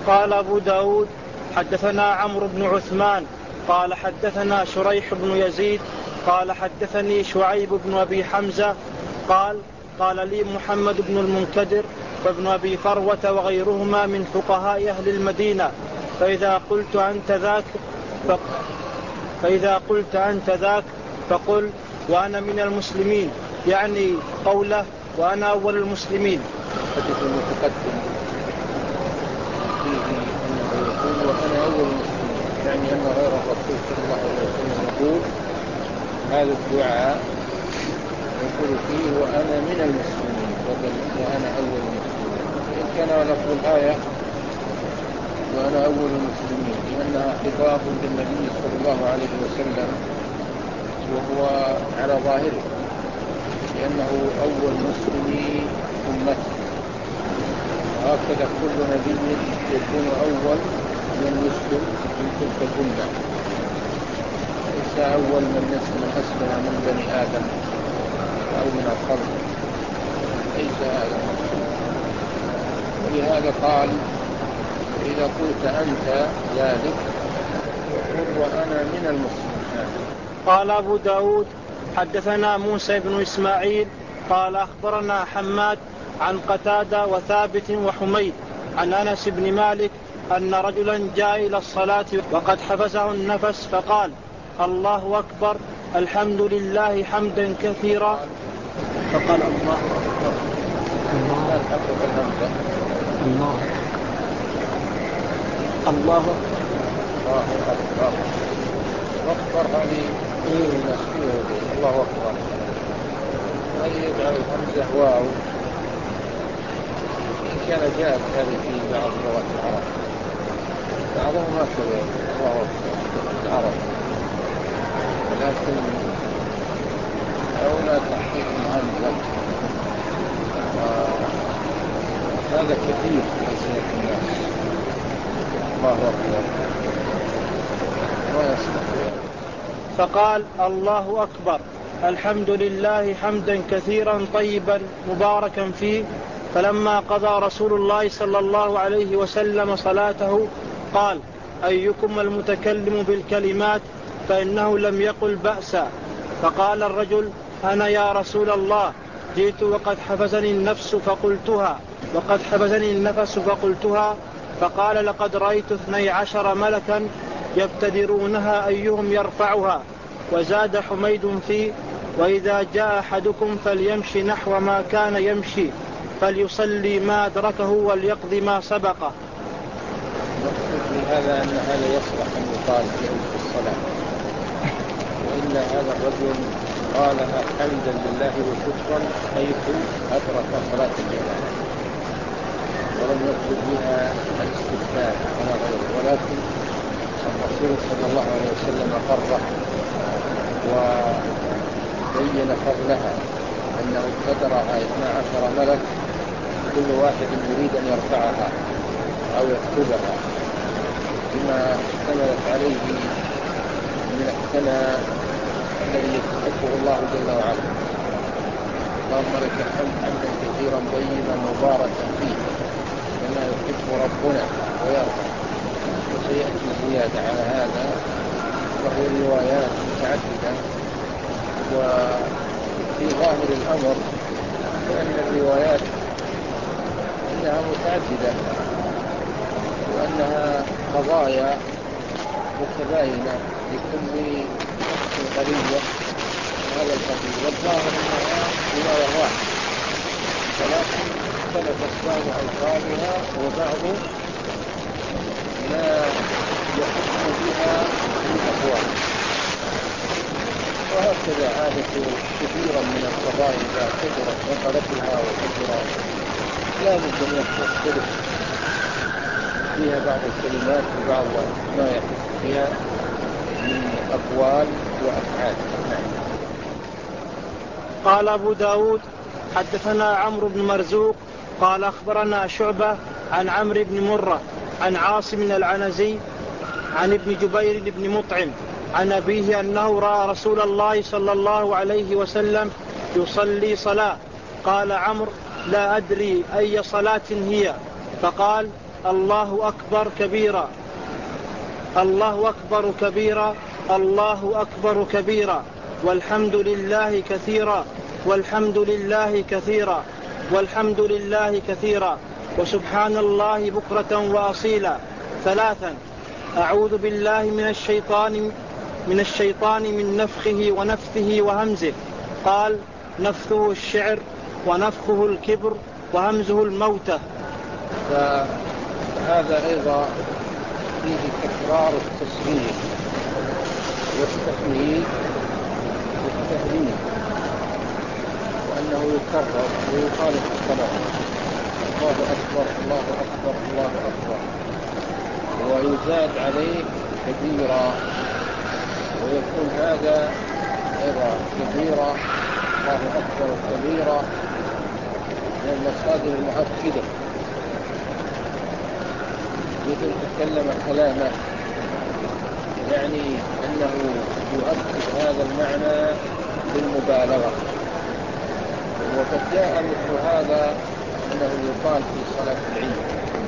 قال أبو داود حدثنا عمرو بن عثمان قال حدثنا شريح بن يزيد قال حدثني شعيب بن أبي حمزة قال لي محمد بن المنكدر وابن أبي فروة وغيرهما من فقهاء أهل المدينة فإذا قلت أنت ذاك فقل وأنا من المسلمين، يعني قوله وأنا أول المسلمين. حديث المتقدم فيه أنه يقول وأنا أول المسلمين، يعني أن غير الرسول صلى الله عليه وسلم يقول هذا الدعاء يقول فيه وأنا من المسلمين وأنا أول المسلمين. إن كان لفظ الآية وأنا أول المسلمين لأنها خطاب للنبي صلى الله عليه وسلم وهو على ظاهره لأنه أول مسلمي أمته، وهكذا كل نبي يكون أول من يسلم من تلك الأمة، ليس أول من أسلم من بني آدم أو من الخلق، ليس هذا المقصود. ولهذا قال إذا قلت أنت ذلك وقل وأنا من المسلمين. قال أبو داود حدثنا موسى بن إسماعيل قال أخبرنا حماد عن قتادة وثابت وحميد عن أنس بن مالك أن رجلا جاء إلى الصلاة وقد حبسه النفس فقال الله أكبر الحمد لله حمدا كثيرا، فقال الله أكبر الله أكبر هذه الله أكبر هذه يجعل الهمزة واو، إن كان جاءت هذه في بعض لغات العرب بعضهم هكذا الله أكبر العرب، ولكن أولى تحقيق الهمزة هذا كثير في ألسنة الناس الله أكبر ما يصلح. فقال الله أكبر الحمد لله حمدا كثيرا طيبا مباركا فيه. فلما قضى رسول الله صلى الله عليه وسلم صلاته قال أيكم المتكلم بالكلمات فإنه لم يقل بأسا. فقال الرجل أنا يا رسول الله جئت وقد حبسني النفس فقلتها. فقال لقد رأيت 12 ملكا يبتدرونها أيهم يرفعها. وزاد حميد فيه وإذا جاء أحدكم فليمشي نحو ما كان يمشي فليصلي ما أدركه وليقضي ما سبقه. هذا أن هذا يصلح أن يقال في الصلاة، وإلا هذا الرجل قالها حمدا لله وشكرا حيث أدرك صلاة الجماعة ولم يقصد بها الاستثناء ولا غيره، ولكن الرسول صلى الله عليه وسلم قرر وبين فضلها أنه ابتدرها 12 ملك كل واحد يريد أن يرفعها أو يكتبها بما اشتملت عليه من الثناء الذي يستحقه الله جل وعلا. اللهم لك الحمد حمدا كثيرا طيبا مباركا فيه كما يحب ربنا ويرضى. وسيأتي زيادة على هذا وهي روايات متعددة، وفي ظاهر الأمر لأن الروايات إنها متعددة وأنها قضايا متباينة لكل نفس غريبة هذا القبيل، والظاهر أنها رواية واحدة ولكن اختلفت بعض ألفاظها وبعض ما يحكم بها من أقوال. وهكذا عادة كثيرا من القضايا إذا كثرت نقلتها وكثرت لا بد أن يختلف فيها بعض الكلمات وبعض ما يحكم فيها من أقوال وأفعال. قال أبو داود حدثنا عمرو بن مرزوق قال أخبرنا شعبة عن عمرو بن مرة عن عاصم العنزي عن ابن جبير بن مطعم عن أبيه أنه رأى رسول الله صلى الله عليه وسلم يصلي صلاة. قال عمرو لا أدري أي صلاة هي، فقال الله أكبر كبيرا الله أكبر كبيرا الله أكبر كبيرا والحمد لله كثيرا والحمد لله كثيرا والحمد لله كثيرا وسبحان الله بكرة وأصيلا. 3. أعوذ بالله من الشيطان من نفخه ونفثه وهمزه. قال: نفثه الشعر ونفخه الكبر وهمزه الموتة. فهذا أيضا فيه تكرار التسبيح والتحميد والتهليل، وأنه يكرر ويقال في الصلاة: الله أكبر الله أكبر الله أكبر، ويزاد عليه كبيرا، ويكون هذا أيضا كبيرا الله أكبر كبيرا من المصادر المؤكدة، مثل تكلم كلاما، يعني أنه يؤكد هذا المعنى بالمبالغة. وقد جاء مثل هذا أنه يقال في صلاة العيد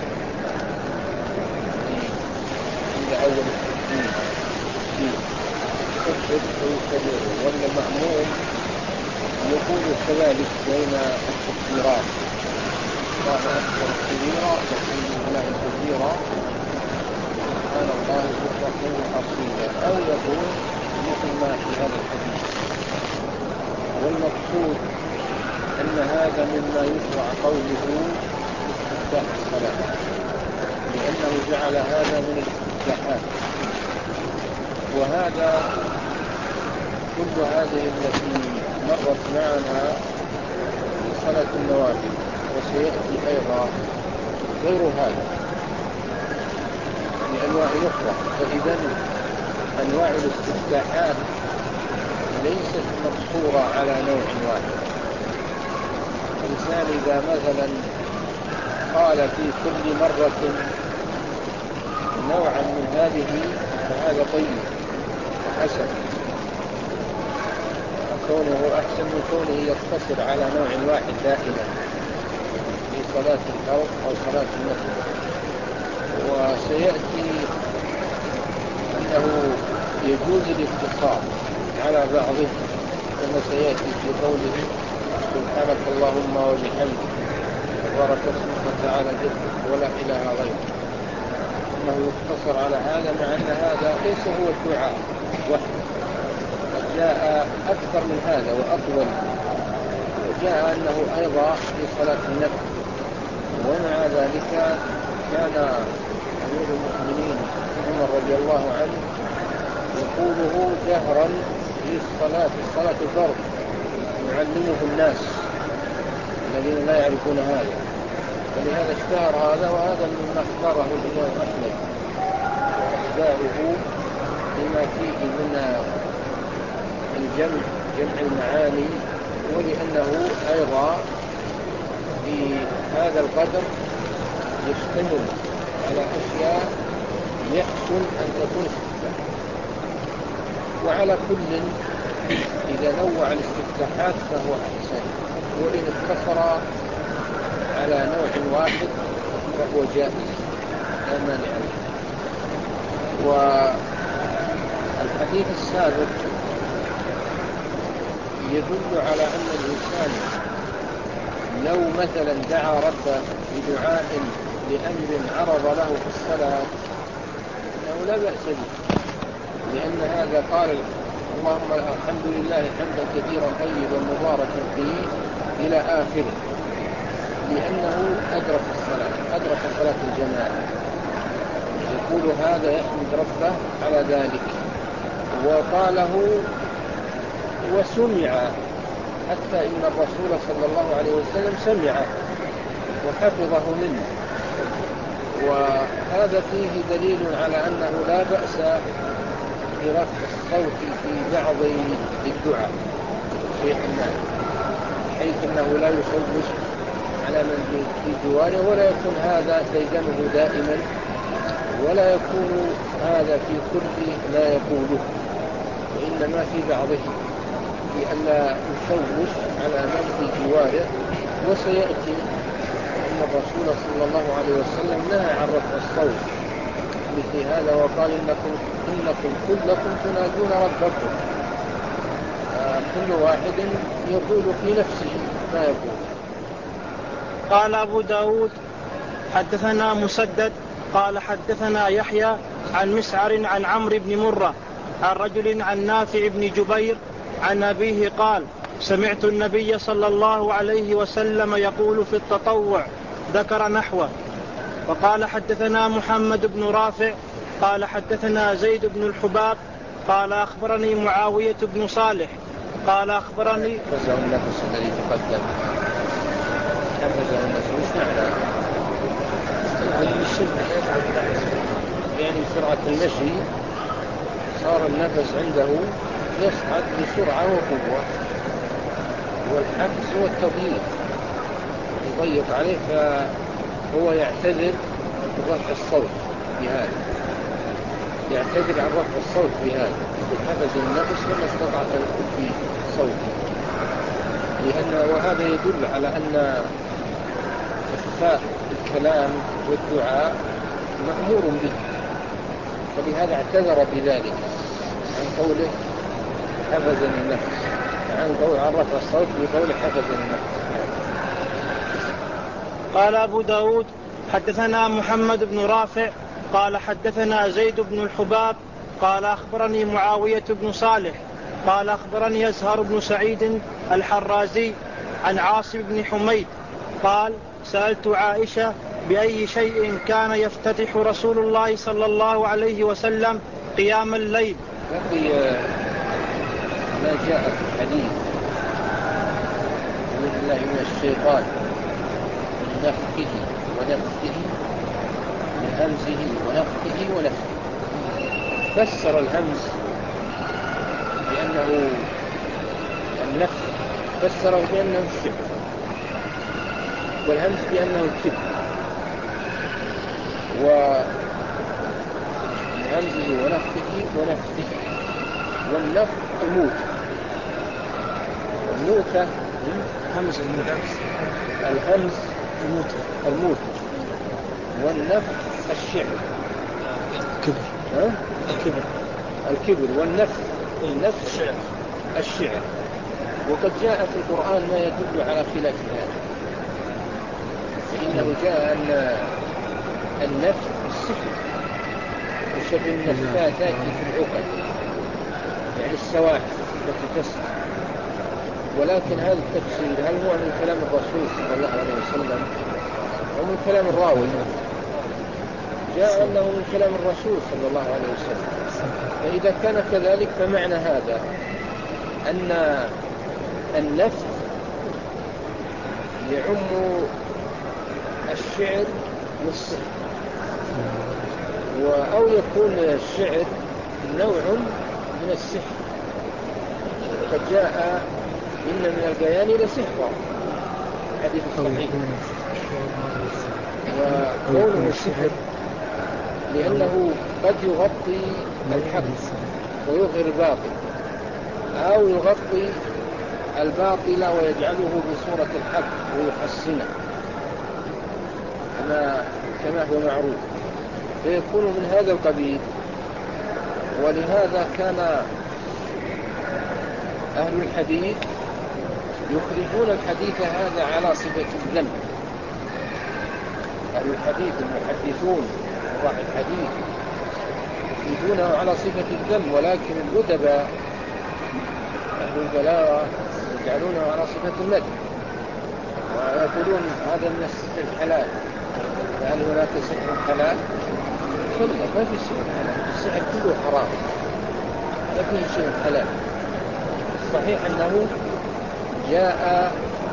عند أول التكبير يكبر ويكبر، والمأموم يقول كذلك بين التكبيرات: الله أكبر كبيرا والحمد لله كثيرا سبحان الله بكرة وأصيلا، أو يقول مثل ما في هذا الحديث. والمقصود أن هذا مما يشرع قوله استفتاح الصلاة، لأنه جعل هذا من الاستفتاحات. وهذا كل هذه التي مرت معنا في صلاة النوافل، وسيأتي أيضا غير هذا لأنواع أخرى. فإذا أنواع الاستفتاحات ليست مقصورة على نوع واحد. الإنسان إذا مثلا قال في كل مرة نوعا من هذه فهذا طيب وحسن، كونه أحسن من كونه يقتصر على نوع واحد دائما في صلاة الفرض أو صلاة النفل. وسيأتي أنه يجوز الاقتصار على بعضه، كما سيأتي في قوله: سبحانك اللهم وبحمدك تبارك اسمك وتعالى جدك ولا إله غيرك، أنه يقتصر على هذا، مع أن هذا ليس هو الدعاء وحده، قد جاء أكثر من هذا وأطول. وجاء أنه أيضا في صلاة النفل. ومع ذلك كان أمير المؤمنين عمر رضي الله عنه يقوله جهرا في صلاة الفرض، يعلمه الناس الذين لا يعرفون هذا، فلهذا اشتهر هذا. وهذا مما اختاره الإمام أحمد وأتباعه لما فيه من جمع المعاني، ولأنه أيضا في هذا القدر يشتمل على أشياء يحسن أن تكون استفتاح. وعلى كل إذا نوع الاستفتاحات فهو أحسن، وإن اقتصر على نوع واحد فهو جائز لا مانع له. والحديث السابق يدل على أن الإنسان لو مثلا دعا ربه بدعاء لأمر عرض له في الصلاة أنه لا بأس به، لأن هذا قال: اللهم الحمد لله حمدا كثيرا طيبا مباركا فيه إلى آخره، لأنه أدرك الصلاة، أدرك صلاة الجماعة. يقول هذا يحمد ربه على ذلك، وقاله وسمع، حتى إن الرسول صلى الله عليه وسلم سمعه وحفظه منه. وهذا فيه دليل على أنه لا بأس برفع الصوت في بعض الدعاء شيئا ما، حيث أنه لا يشوش على من في جواره، ولا يكون هذا ديدنه دائما، ولا يكون هذا في كل ما يقوله، وإنما في بعضه، لئلا يشوش على من في جواره. وسيأتي أن أن الرسول صلى الله عليه وسلم نهى عن رفع الصوت مثل هذا، وقال إنكم كلكم تنادون ربكم، كل واحد يقول في نفسه ما يقول. قال أبو داود حدثنا مسدد قال حدثنا يحيى عن مسعر عن عمرو بن مرة عن رجل عن نافع بن جبير عن أبيه قال سمعت النبي صلى الله عليه وسلم يقول في التطوع، ذكر نحوه. وقال حدثنا محمد بن رافع قال حدثنا زيد بن الحباب قال أخبرني معاوية بن صالح قال أخبرني حفظه النفس الذي تقدم، حفظه النفس مش معنى يعني سرعة المشي صار النفس عنده يصعد بسرعة وقوة، والحبس هو التضييق يضيق عليه، فهو يعتذر رفع الصوت بهذا، يعتذر عن رفع الصوت بهذا، حفظ النفس لما استطاع في صوته، وهذا يدل على أن إخفاء الكلام والدعاء مأمور به، فلهذا اعتذر بذلك عن قوله حفظ النفس، عن رفع الصوت بقوله حفظ النفس. قال أبو داود حدثنا محمد بن رافع قال حدثنا زيد بن الحباب قال أخبرني معاوية بن صالح قال أخبرني يزهر بن سعيد الحرازي عن عاصم بن حميد قال سألت عائشة بأي شيء كان يفتتح رسول الله صلى الله عليه وسلم قيام الليل. ما جاء في الحديث بسم الله من الشيطان من نفخه ونفخه من همزه ونفخه ونفخه، فسر الهمز بأنه النفخ، فسره بأنه الشعر، والهمز بأنه الكبر، ومن همزه ونفخه ونفخه، والنفخ الموت، الموتة همز الموت، الهمز الموت، والنفخ الشعر الكبر، والنفخ الشعر. وقد جاء في القرآن ما يدل على خلاف هذا، فإنه جاء أن النفخ السحر وشر النفاثات في العقد، يعني السواحل التي تسحر. ولكن هذا التفسير هل هو من كلام الرسول صلى الله عليه وسلم أو من كلام الراوي؟ جاء أنه من كلام الرسول صلى الله عليه وسلم، فإذا كان كذلك فمعنى هذا أن النفخ يعم الشعر والسحر، أو يكون الشعر نوع من السحر. قد جاء إن من البيان لسحرا، حديث الصحيح، وقوله السحر لأنه قد يغطي الحق ويظهر الباطل، أو يغطي الباطل ويجعله بصورة الحق ويحسنه كما هو معروف، فيكون من هذا القبيل. ولهذا كان أهل الحديث يخرجون الحديث هذا على صفة الذم. أهل الحديث المحدثون وراء الحديث يخرجونه على صفة الذم، ولكن الأدباء أهل البلاغة يجعلونه على صفة المدح، ويقولون هذا من السحر الحلال. هل هناك سحر حلال؟ كلا، ما في سحر حلال، السحر كله حرام، ما فيه شيء حلال. الصحيح أنه جاء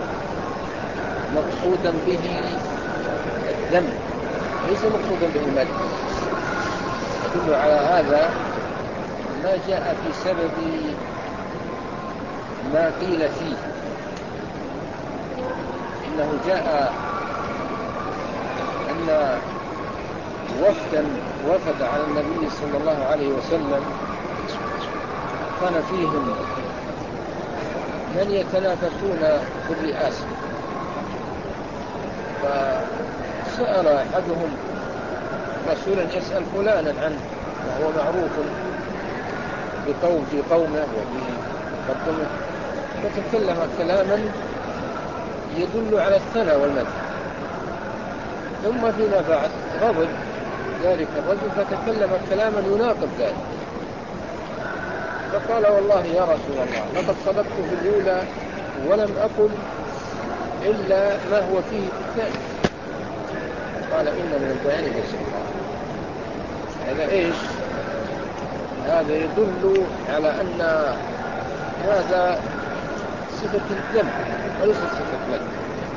مقصودا به الذم، ليس مقصودا به المدح. يدل على هذا ما جاء في سبب ما قيل فيه، إنه جاء أن وفدا وفد على النبي صلى الله عليه وسلم، كان فيهم من يتنافسون في الرئاسة، فسأل أحدهم رسولا يسأل فلانا عنه وهو معروف في قومه وفي قدمه، فتكلم كلاما يدل على الثناء والمدح. ثم فيما بعد غضب ذلك الرجل فتكلم كلاما يناقض ذلك، فقال والله يا رسول الله لقد صدقت في الأولى ولم أقل إلا ما هو فيه الثاني. قال إن من البيان لسحرا. هذا إيش؟ هذا يدل على أن هذا صفة الذم وليس صفة مدح.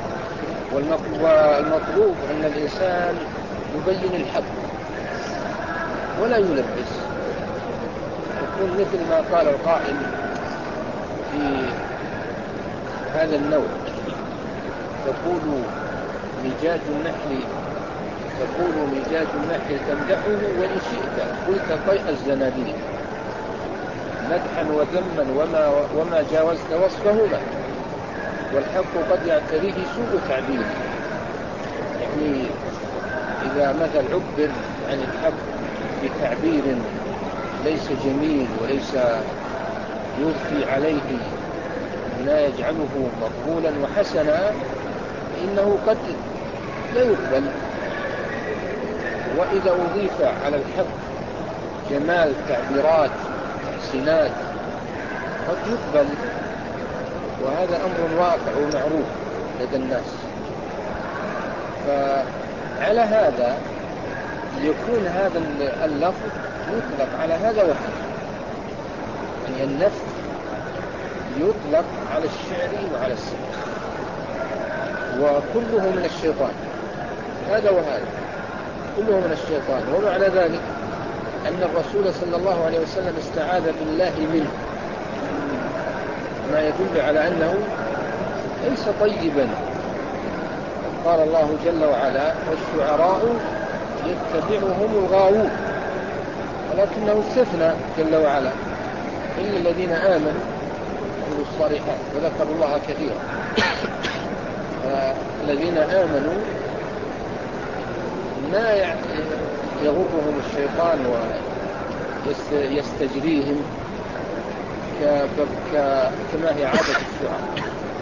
والمطلوب أن الإنسان يبين الحق ولا يلبس، يكون مثل ما قال القائل في هذا النوع: تقول ميجاد النحل تمدحه وإن شئت قلت طيح الزنابيل مدحا وذما وما جاوزت وصفهما، والحق قد يعتريه سوء تعبير. يعني إذا مثل عبر عن الحق بتعبير ليس جميل وليس يضفي عليه ما يجعله مقبولا وحسنا، فإنه قد لا يقبل. وإذا أضيف على الحق جمال تعبيرات تحسينات قد يقبل، وهذا أمر واقع ومعروف لدى الناس. فعلى هذا يكون هذا اللفظ يطلق على هذا وهذا، يعني النفس يطلق على الشعر وعلى السحر، وكله من الشيطان. هذا وهذا كله من الشيطان. ومعنى ذلك أن الرسول صلى الله عليه وسلم استعاذ بالله منه، ما يدل على أنه ليس طيبا. قال الله جل وعلا: والشعراء يتبعهم الغاوون، ولكنه استثنى جل وعلا إلا الذين آمنوا وعملوا الصالحات وذكروا الله كثيرا. الذين آمنوا ما يغرهم الشيطان ويستجريهم كما هي عادة الشعراء.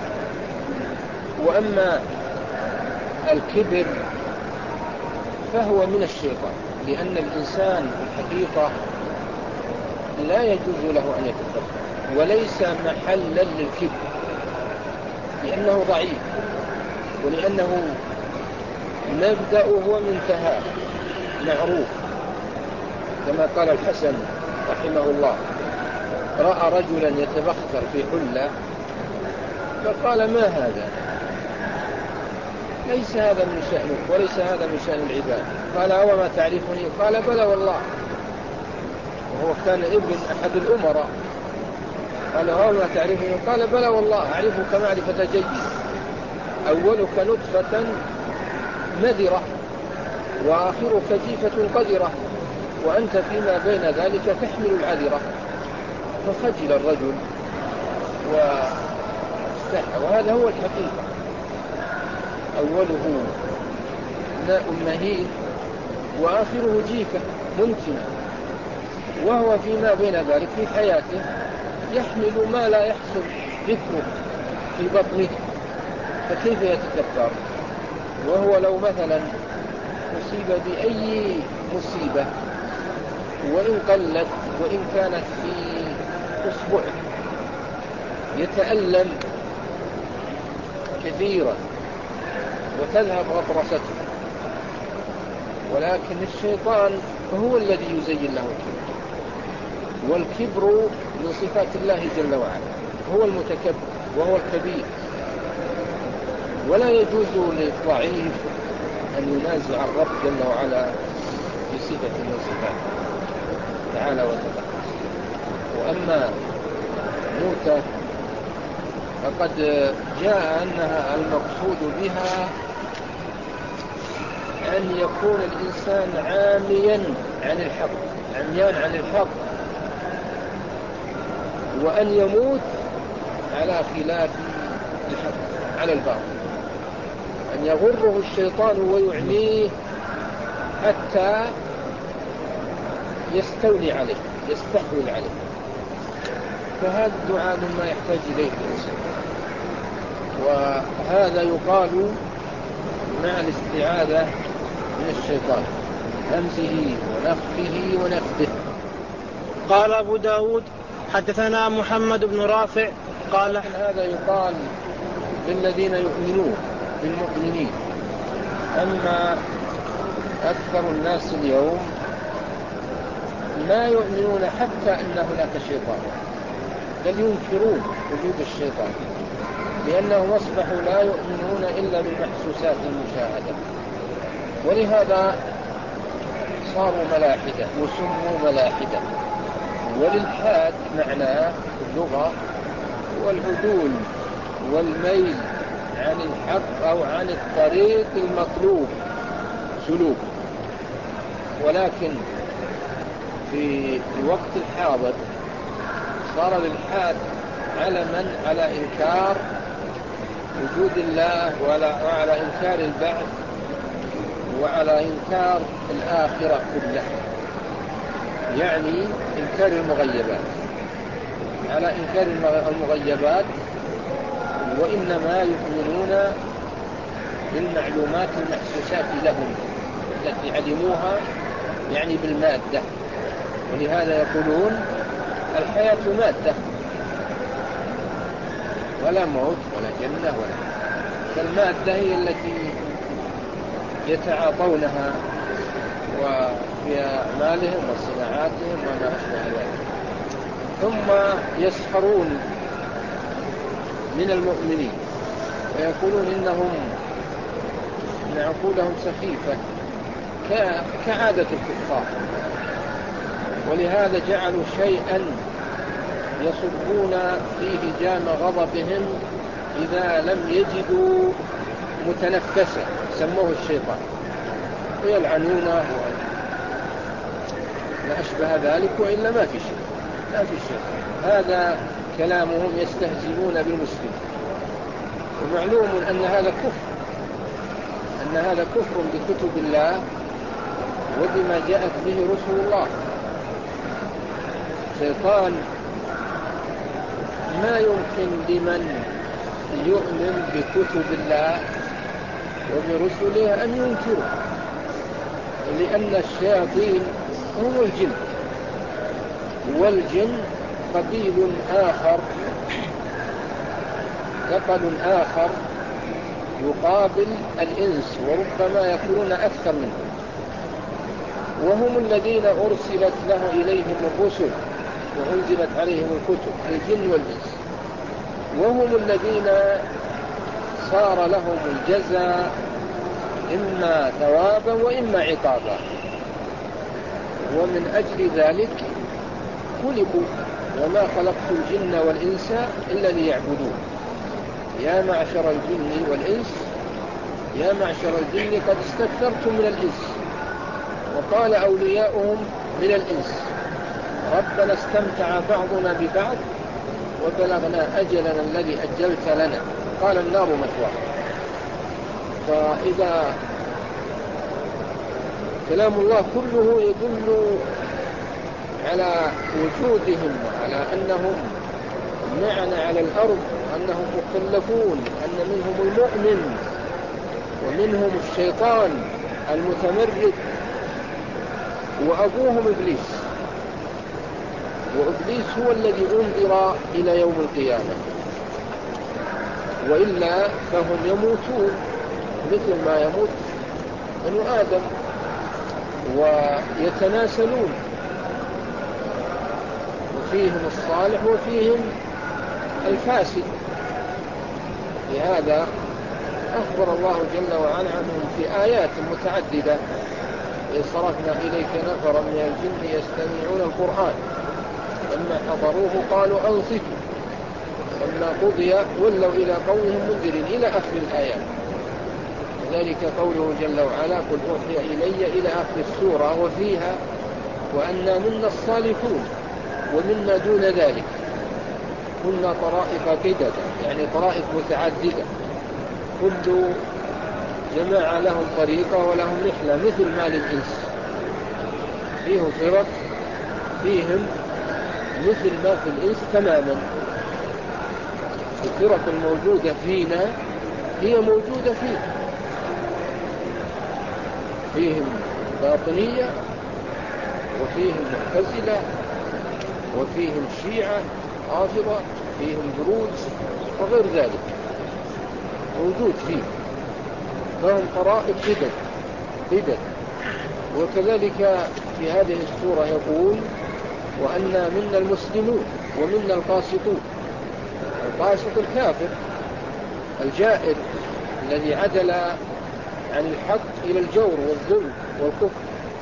وأما الكبر فهو من الشيطان، لأن الإنسان في الحقيقة لا يجوز له أن يتكبر، وليس محلا للكبر، لأنه ضعيف، ولأنه مبدأه ومنتهاه معروف. كما قال الحسن رحمه الله: رأى رجلا يتبختر في حلة فقال: ما هذا؟ ليس هذا من شأنك وليس هذا من شأن العباد. قال: أو ما تعرفني؟ قال: بلى والله. وهو كان ابن أحد الأمراء. قال: أو ما تعرفني؟ قال: بلى والله أعرفك معرفة جيد، أولك نطفة مذرة وآخرك جيفة قذرة، وأنت فيما بين ذلك تحمل العذرة. فخجل الرجل واستحى. وهذا هو الحقيقة، أوله ماء مهين وآخره جيفة منتنة، وهو فيما بين ذلك في حياته يحمل ما لا يحصل ذكره في بطنه، فكيف يتكبر؟ وهو لو مثلا أصيب بأي مصيبة وإن قلت وإن كانت في أسبوع يتألم كثيرا وتذهب غطرسته، ولكن الشيطان هو الذي يزين له الكبر، والكبر من صفات الله جل وعلا، هو المتكبر وهو الكبير. ولا يجوز للضعيف أن ينازع الرب جل وعلا في صفة من صفاته تعالى وتقدس. وأما موتى فقد جاء أنها المقصود بها أن يكون الإنسان عاميا عن الحق، عميان عن الحق، وأن يموت على خلاف الحق، على الباطل. أن يغره الشيطان ويعميه حتى يستولي عليه، يستحوذ عليه. فهذا الدعاء مما يحتاج إليه الإنسان، وهذا يقال مع الاستعاذة من الشيطان، همزه ونفخه ونفثه. قال أبو داود حدثنا محمد بن رافع قال هذا يقال للذين يؤمنون بالمؤمنين. أما أكثر الناس اليوم لا يؤمنون حتى أن هناك شيطان، بل ينكرون وجود الشيطان، لأنهم أصبحوا لا يؤمنون إلا بالمحسوسات المشاهدة، ولهذا صاروا ملاحدة وسموا ملاحدة. والإلحاد معناه اللغة والعدول والميل عن الحق أو عن الطريق المطلوب سلوك. ولكن في الوقت الحاضر صار الإلحاد على إنكار وجود الله وعلى إنكار البعث وعلى إنكار الآخرة كلها، يعني إنكار المغيبات، على إنكار المغيبات، وإنما يؤمنون بالمعلومات المحسوسات لهم التي علموها، يعني بالمادة. ولهذا يقولون الحياة مادة، ولا موت ولا جنة فالمادة هي التي يتعاطونها وفي أعمالهم وصناعاتهم وما أشبه ذلك. ثم يسخرون من المؤمنين ويقولون إن عقولهم سخيفة كعادة الكفار، ولهذا جعلوا شيئا يصبون فيه جام غضبهم إذا لم يجدوا متنفسا، سموه الشيطان، ويلعنونه ما أشبه ذلك، وإلا ما في شيء. هذا كلامهم، يستهزئون بالمسلم. ومعلوم أن هذا كفر بكتب الله وبما جاءت به رسل الله. الشيطان ما يمكن لمن يؤمن بكتب الله وبرسله أن ينكروا، لأن الشياطين هم الجن، والجن قبيل آخر، ثقل آخر يقابل الإنس، وربما يكونون أكثر منهم، وهم الذين أرسلت إليهم الرسل وأنزلت عليهم الكتب، الجن والإنس، وهم الذين صار لهم الجزاء إما ثوابا وإما عقابا. ومن أجل ذلك خلقوا، وما خلقت الجن والإنس إلا ليعبدون. يا معشر الجن والإنس، يا معشر الجن قد استكثرتم من الإنس. وقال أولياؤهم من الإنس ربنا استمتع بعضنا ببعض وبلغنا أجلنا الذي أجلت لنا، قال النار مثواكم. فإذا كلام الله كله يدل على وجودهم وعلى أنهم معنا على الأرض، أنهم مكلفون، أن منهم المؤمن ومنهم الشيطان المتمرد، وأبوهم إبليس. وإبليس هو الذي أنذر إلى يوم القيامة، وإلا فهم يموتون مثل ما يموت بنو آدم ويتناسلون، وفيهم الصالح وفيهم الفاسد. لهذا أخبر الله جل وعلا عنهم في آيات متعددة: صرفنا إليك نفرا من الجن يستمعون القرآن لما حضروه قالوا أنصتوا لما قضي ولوا إلى قومهم منذرين، إلى آخر الآيات. ذلك قوله جل وعلا: قل أوحي إلي، إلى آخر السورة، وفيها: وأنا منا الصالحون ومنا دون ذلك كنا طرائق قددا، يعني طرائق متعددة، كل جماعة لهم طريقة ولهم رحلة مثل ما للإنس، فيهم فرق فيهم مثل ما في الإنس تماما. الفرق الموجودة فينا هي موجودة فيهم باطنية وفيهم معتزلة وفيهم شيعة رافضة، فيهم دروز وغير ذلك موجود فيه، فهم طرائق بدد. وكذلك في هذه السورة يقول وأنا منا المسلمون ومنا القاسطون. القاسط الكافر الجائر الذي عدل عن الحق إلى الجور والظلم والكفر،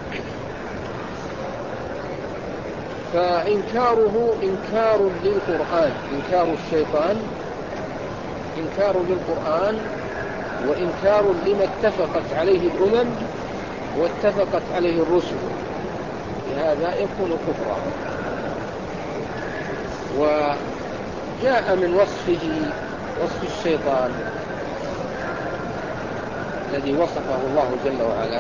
فإنكاره إنكار للقرآن، إنكار الشيطان إنكار للقرآن وإنكار لما اتفقت عليه الأمم واتفقت عليه الرسل، لهذا يكون كفرا. وجاء من وصف الشيطان الذي وصفه الله جل وعلا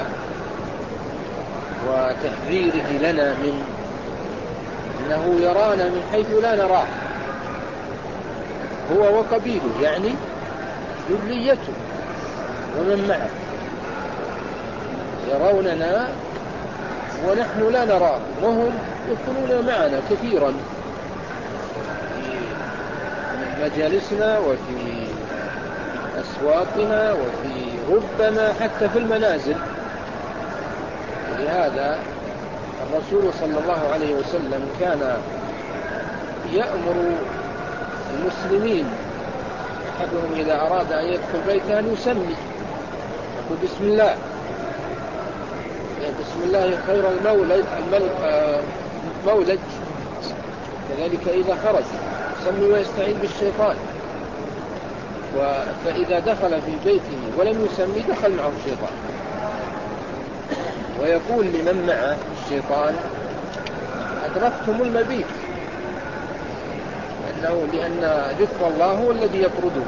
وتحذيره لنا من أنه يرانا من حيث لا نراه، هو وقبيله يعني ذريته ومن معه يروننا ونحن لا نراه، وهم يكونون معنا كثيرا في مجالسنا وفي أسواقنا وفي ربما حتى في المنازل. لهذا الرسول صلى الله عليه وسلم كان يأمر المسلمين أحدهم إذا أراد أن يدخل بيته أن يسمي، يقول بسم الله، بسم الله خير المولد. كذلك إذا خرج يسمي ويستعيذ بالشيطان، فإذا دخل في بيته ولم يسمي دخل معه الشيطان. ويقول لمن معه الشيطان أدركتم المبيت، لأن ذكر الله هو الذي يطرده.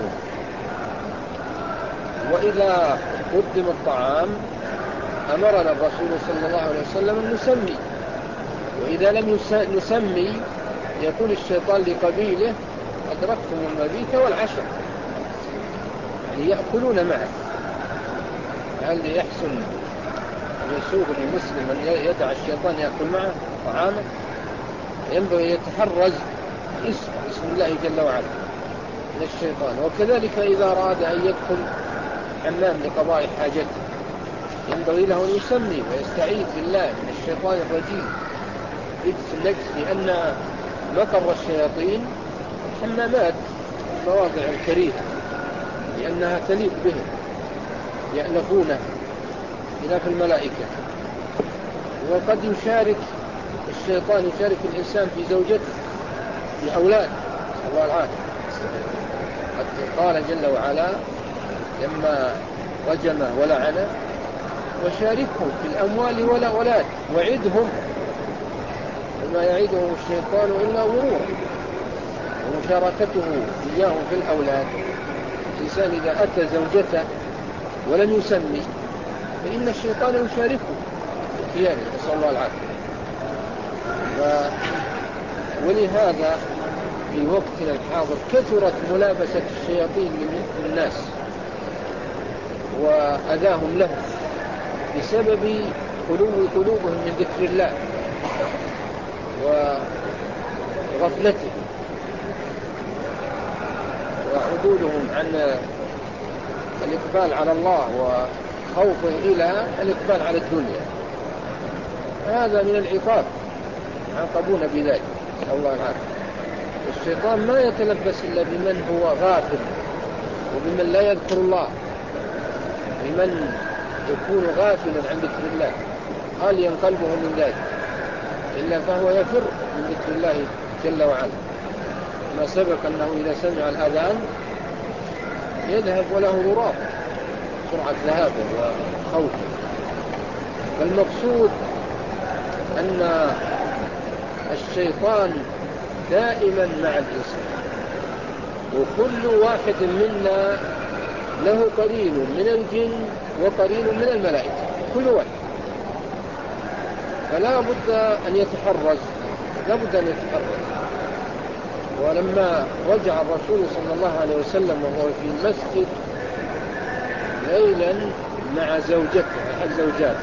وإذا قدم الطعام أمرنا الرسول صلى الله عليه وسلم أن نسمي، وإذا لم نسمي يقول الشيطان لقبيله أدركتم المبيت والعشاء، يعني يأكلون معه. هل يحسن أن يسوغ للمسلم أن يدع الشيطان يأكل معه طعامه؟ ينبغي يتحرز بسم الله جل وعلا من الشيطان. وكذلك إذا أراد أن يدخل حمام لقضاء حاجته ينبغي له أن يسمي ويستعيذ بالله من الشيطان الرجيم رجس النجس، لأن مقر الشياطين الحمامات المواضع الكريهة، لأنها تليق بهم يألفونه خلاف الملائكة. وقد يشارك الشيطان الإنسان في زوجته في أولاد الله العافية. قد قال جل وعلا لما رجمه ولعنه وشاركهم في الأموال والأولاد وعدهم وما يعدهم الشيطان إلا غرورا. ومشاركته إياهم في الأولاد، الإنسان إذا أتى زوجته ولم يسمي فإن الشيطان يشاركه في هذا، نسأل الله العافية. ولهذا في وقتنا الحاضر كثرت ملابسة الشياطين للناس وأذاهم لهم بسبب خلو قلوبهم من ذكر الله وغفلته وعدولهم عن الإقبال على الله وخوفه إلى الإقبال على الدنيا. هذا من العقاب، عاقبون بذلك، نسأل الله العافية. الشيطان ما يتلبس إلا بمن هو غافل وبمن لا يذكر الله، بمن يكون غافلا عن ذكر الله خاليا قلبه من ذلك، إلا فهو يفر من ذكر الله جل وعلا. ما سبق أنه إذا سمع الأذان يذهب وله ضراب سرعة ذهابه وخوفه. فالمقصود أن الشيطان دائما مع الإنسان، وكل واحد منا له قرين من الجن وقرين من الملائكة كل واحد، فلا بد أن يتحرز، لا بد أن يتحرز. ولما رجع الرسول صلى الله عليه وسلم وهو في المسجد ليلا مع زوجته أحد زوجاته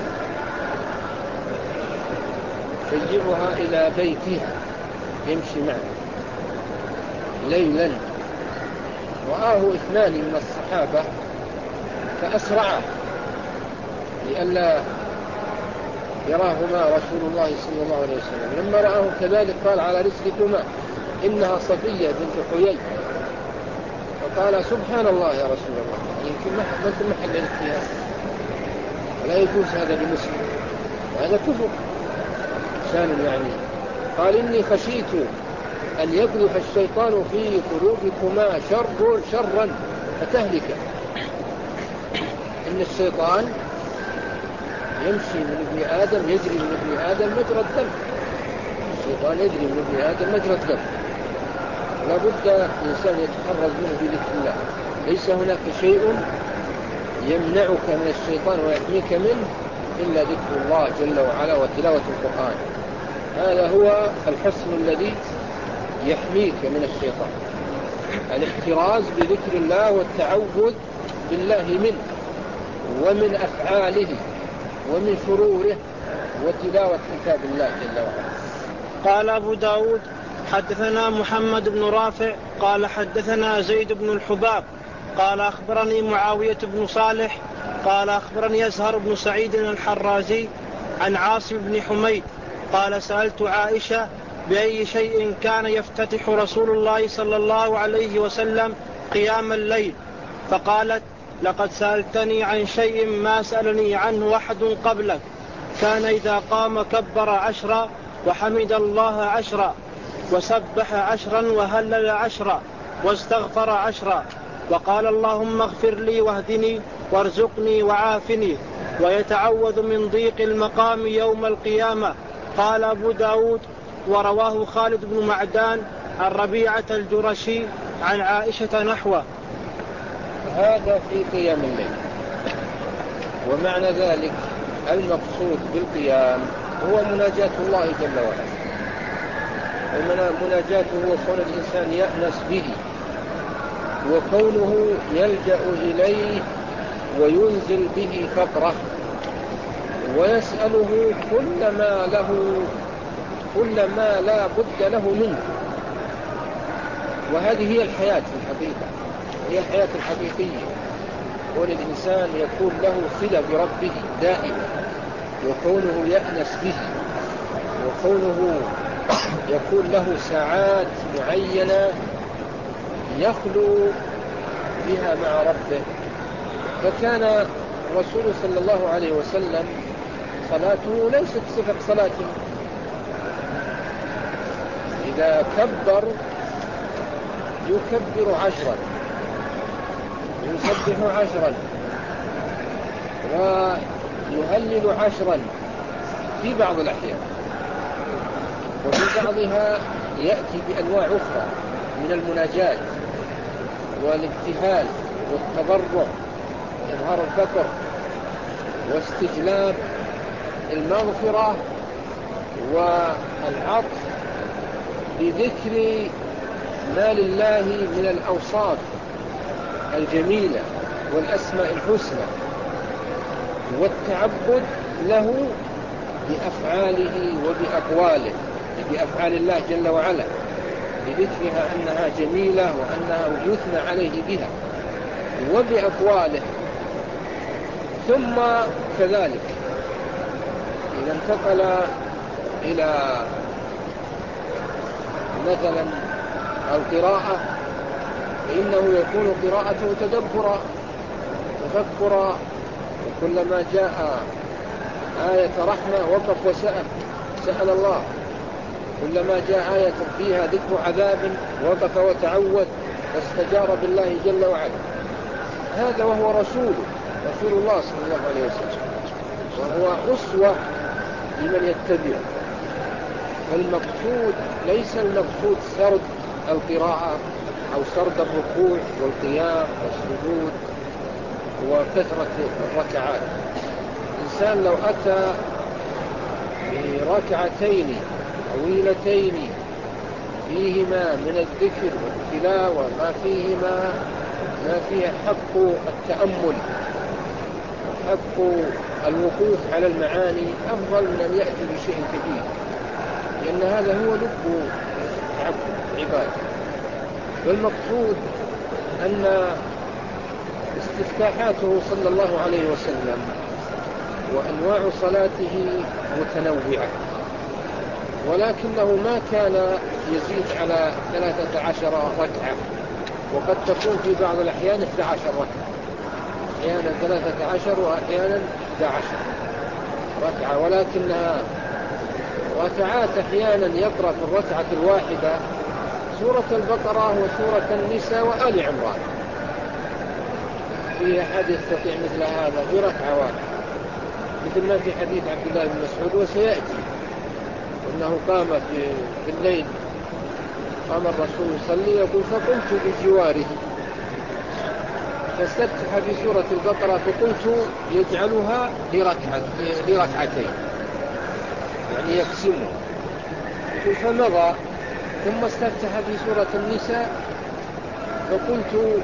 يشجعها إلى بيتها يمشي معه ليلا، رآه اثنان من الصحابة فأسرعا لئلا يراهما رسول الله صلى الله عليه وسلم. لما رآه كذلك قال على رسلكما إنها صفية بنت حيي، فقال سبحان الله يا رسول الله، يمكن ما كن محل الاجتهاد ولا يجوز هذا لمسلم وهذا كفر شان يعني. قال إني خشيت أن يقذف الشيطان في قلوبكما شرا فتهلك. إن الشيطان يمشي من ابن آدم، يجري من ابن آدم مجرى الدم، الشيطان يجري من ابن آدم مجرى الدم، لا بد الإنسان يتحرز منه بذكر الله. ليس هناك شيء يمنعك من الشيطان ويحميك منه إلا ذكر الله جل وعلا وتلاوة القرآن، هذا هو الحصن الذي يحميك من الشيطان، الاحتراز بذكر الله والتعوذ بالله منه ومن أفعاله ومن شروره وتلاوة كتاب الله جل وعلا. قال أبو داود حدثنا محمد بن رافع قال حدثنا زيد بن الحباب قال أخبرني معاوية بن صالح قال أخبرني يزهر بن سعيد الحرازي عن عاصم بن حميد قال سألت عائشة بأي شيء كان يفتتح رسول الله صلى الله عليه وسلم قيام الليل، فقالت لقد سألتني عن شيء ما سألني عنه أحد قبلك، كان إذا قام كبر 10 وحمد الله 10 وسبح 10 وهلل 10 واستغفر 10 وقال اللهم اغفر لي واهدني وارزقني وعافني، ويتعوذ من ضيق المقام يوم القيامة. قال أبو داود ورواه خالد بن معدان عن ربيعة الجرشي عن عائشة نحوه. هذا في قيام الليل، ومعنى ذلك المقصود بالقيام هو مناجاة الله جل وعلا، ومناجاته هو كون الإنسان يأنس به وكونه يلجأ إليه وينزل به فقره ويسأله كل ما لا بد له منه. وهذه هي الحياة في الحقيقة، هي الحياة الحقيقية، كون الإنسان يكون له صلة بربه دائما، وكونه يأنس به، وكونه يكون له ساعات معينة يخلو بها مع ربه. فكان الرسول صلى الله عليه وسلم صلاته ليست صفة صلاته، إذا كبر يكبر 10 يسبح 10 ويهلل 10 في بعض الأحيان، وفي بعضها يأتي بأنواع أخرى من المناجاة والابتهال والتضرع وإظهار الفقر واستجلاب المغفرة والعطف بذكر ما لله من الأوصاف الجميلة والأسماء الحسنى، والتعبد له بأفعاله وبأقواله، بأفعال الله جل وعلا بذكرها أنها جميلة وأنها يثنى عليه بها، وبأقواله. ثم كذلك إذا انتقل إلى مثلا القراءة فإنه يكون قراءته تدبرا تفكرا، وكلما جاء آية رحمة وقف سأل الله، كلما جاء آية فيها ذكر عذاب وقف وتعوذ واستجار بالله جل وعلا. هذا وهو رسول الله صلى الله عليه وسلم، وهو أسوة لمن يتبعه. فالمقصود ليس المقصود سرد القراءة أو سرد الركوع والقيام والسجود وكثرة الركعات. الإنسان لو أتى بركعتين طويلتين فيهما من الذكر والتلاوة ما فيه حق التأمل، حق الوقوف على المعاني، أفضل من أن يأتي بشيء كثير، لأن هذا هو لب العبادة. والمقصود أن استفتاحاته صلى الله عليه وسلم وأنواع صلاته متنوعة، ولكنه ما كان يزيد على 13 ركعة، وقد تكون في بعض الأحيان 11 ركعة، أحيانا 13 وأحيانا 11 ركعة، ولكنها ركعات. أحيانا يقرأ في الركعة الواحدة سورة البقرة وسورة النساء وآل عمران، في أحد يستطيع مثل هذا في ركعة واحدة، مثل ما في حديث عبد الله بن مسعود وسيأتي أنه قام في الليل، قام الرسول يصلي يقول فقمت بجواره فاستفتح بسورة البقرة فقلت يجعلها لركعتين، يعني يقسمه، فمضى ثم استفتح بسورة النساء فقلت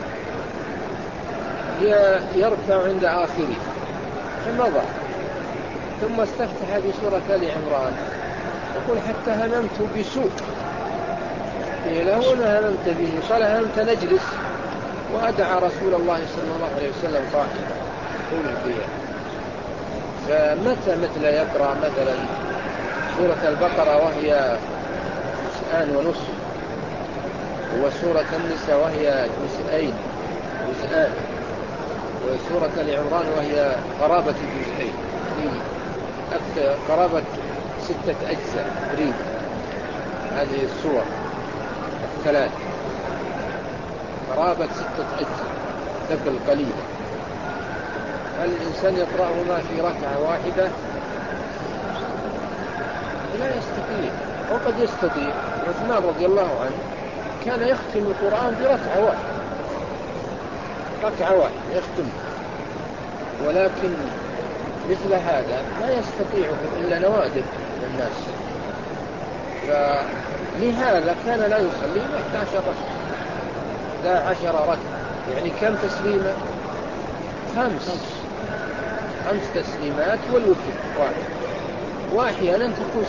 يركع عند آخره فمضى، ثم استفتح بسورة آل عمران يقول حتى هممت بسوء، له أنا هممت به، قال هممت نجلس وأدعى رسول الله صلى الله عليه وسلم قائما طول القيام. فمتى مثل يقرأ مثلا سورة البقرة وهي جزءان ونصف، وسورة النساء وهي جزءان، وسورة آل عمران وهي قرابة الجزئين، أكثر قرابة 6 أجزاء تقريبا، هذه السور الثلاث قرابة 6 أجزاء تقل قليلا. هل الإنسان يقرأهما في ركعة واحدة؟ لا يستطيع، وقد يستطيع. عثمان رضي الله عنه كان يختم القرآن بركعة واحدة يختم، ولكن مثل هذا لا يستطيعه إلا نوادر من الناس، فلهذا كان لا يصلي 11 ركعة، يعني كم تسليمة؟ 5 تسليمات والوتر واحد، وأحيانا تكون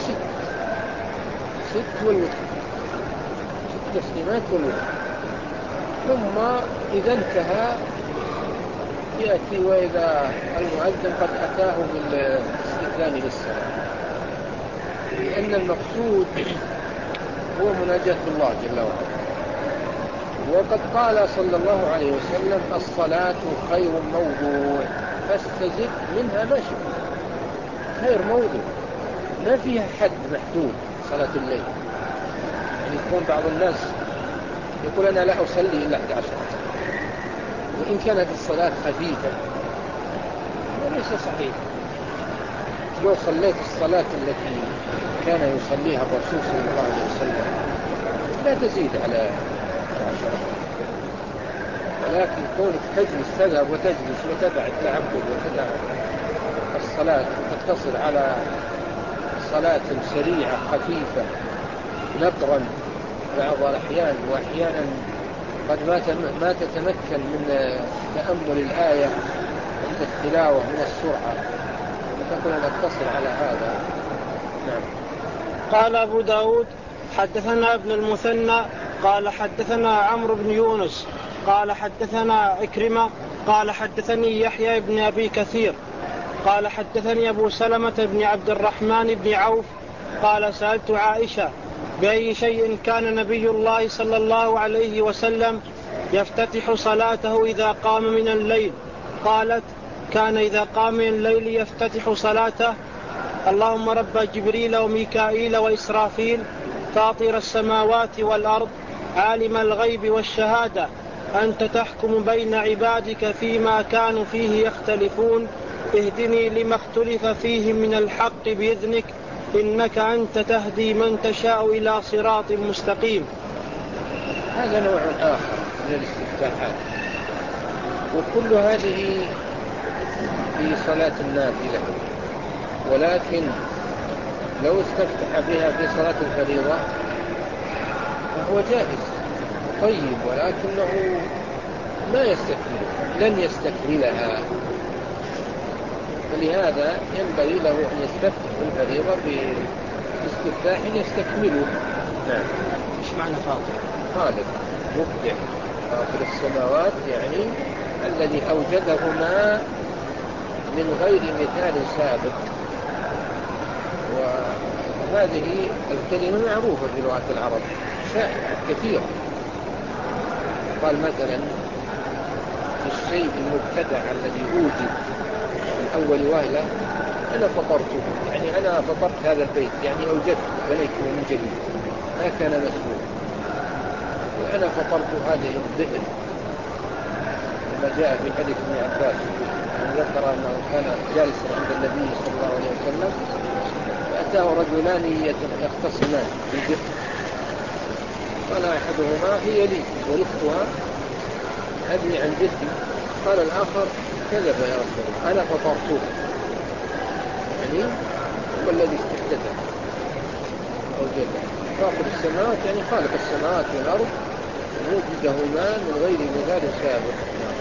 6 والوتر، 6 تسليمات والوتر. ثم إذا انتهى يأتي وإذا المؤذن قد أتاه بالاستئذان للصلاة، لأن المقصود هو مناجاة الله جل وعلا. وقد قال صلى الله عليه وسلم الصلاة خير موضوع فاستزد منها ما شئت. خير موضوع ما فيها حد محدود. صلاة الليل يعني يكون بعض الناس يقول أنا لا أصلي إلا 11، وإن كانت الصلاة خفيفة ليس صحيح. لو صليت الصلاة التي كان يصليها الرسول صلى الله عليه وسلم لا تزيد على 10، ولكن كونك تذهب وتجلس وتدع التعبد وتدع الصلاة وتقتصر على صلاة سريعة خفيفة نقرا بعض الأحيان، وأحيانا قد ما تتمكن من تأمل الآية عند التلاوة من السرعة، وتقول أن أقتصر على هذا. نعم. قال أبو داود حدثنا ابن المثنى قال حدثنا عمرو بن يونس قال حدثنا عكرمة قال حدثني يحيى بن أبي كثير قال حدثني أبو سلمة بن عبد الرحمن بن عوف قال سألت عائشة بأي شيء كان نبي الله صلى الله عليه وسلم يفتتح صلاته إذا قام من الليل؟ قالت كان إذا قام من الليل يفتتح صلاته اللهم رب جبريل وميكائيل وإسرافيل فاطر السماوات والأرض عالم الغيب والشهادة أنت تحكم بين عبادك فيما كانوا فيه يختلفون اهدني لما اختلف فيه من الحق بإذنك إنك أنت تهدي من تشاء إلى صراط مستقيم. هذا نوع آخر من الاستفتاحات، وكل هذه في صلاة النافلة، ولكن لو استفتح بها في صلاة الفريضة فهو جائز طيب، ولكنه ما يستكمل، لن يستكملها، فلهذا ينبغي له أن يستفتح الفريضة باستفتاح يستكمله. نعم. إيش معنى فاطر؟ خالق مبدع، فاطر السماوات يعني الذي أوجدهما من غير مثال سابق. وهذه الكلمة معروفة في لغة العرب شائعة كثيرة. قال مثلا الشيء المبتدع الذي أوجد من أول وهلة أنا فطرته، يعني أنا فطرت هذا البيت، يعني أوجدته بنيته من جديد ما كان مسبوق. وأنا فطرت هذه البئر كما جاء في حديث ابن عباس أن ذكر أنه كان جالسا عند النبي صلى الله عليه وسلم فأتاه رجلان يختصمان في البئر، قال أحدهما هي لي ورثتها أبني عن جدي، قال الآخر كذب يا رسول الله أنا فطرته، يعني هو الذي استحدثه أوجده. فاطر السماوات يعني خالق السماوات والأرض موجدهما من غير مثال سابق.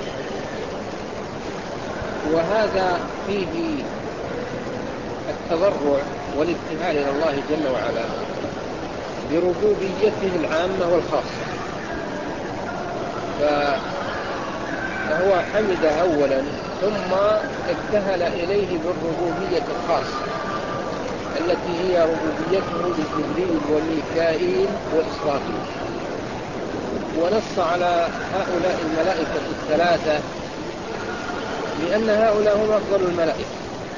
وهذا فيه التضرع والابتهال إلى الله جل وعلا بربوبيته العامة والخاصة. فهو حمد أولا ثم ابتهل إليه بالربوبية الخاصة التي هي ربوبيته لجبريل وميكائيل وإسرافيل، ونص على هؤلاء الملائكة الثلاثة لأن هؤلاء هم أفضل الملائكة،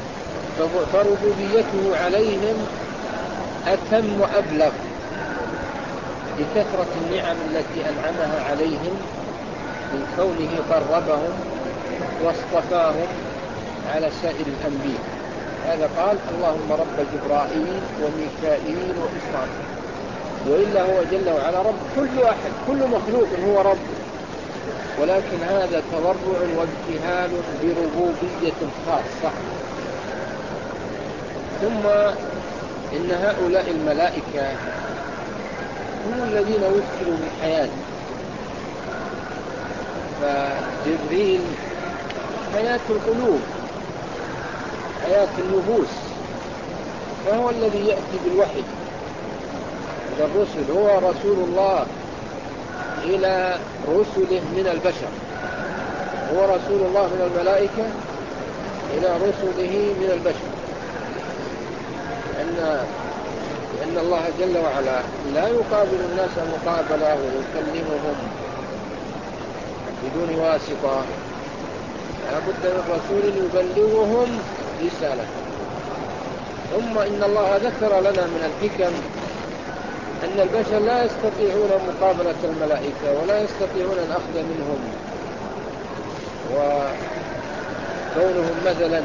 فربوبيته عليهم أتم وأبلغ بكثرة النعم التي أنعمها عليهم من كونه قربهم واصطفاهم على سائر الأنبياء. هذا قال اللهم رب جبرائيل وميكائيل وإسرافيل، وإلا هو جل وعلا رب كل أحد، كل مخلوق هو رب، ولكن هذا تضرع وابتهال بربوبية خاصة. ثم إن هؤلاء الملائكة هم الذين وكلوا بالحياة، فجبريل حياة القلوب حياة النفوس، فهو الذي يأتي بالوحي إلى الرسل، هو رسول الله إلى رسله من البشر، هو رسول الله من الملائكة إلى رسله من البشر، لأن الله جل وعلا لا يقابل الناس مقابلة ويكلمهم بدون واسطة، لا بد من رسول يبلغهم رسالة. ثم إن الله ذكر لنا من الحكم أن البشر لا يستطيعون مقابلة الملائكة ولا يستطيعون الأخذ منهم، وكونهم مثلا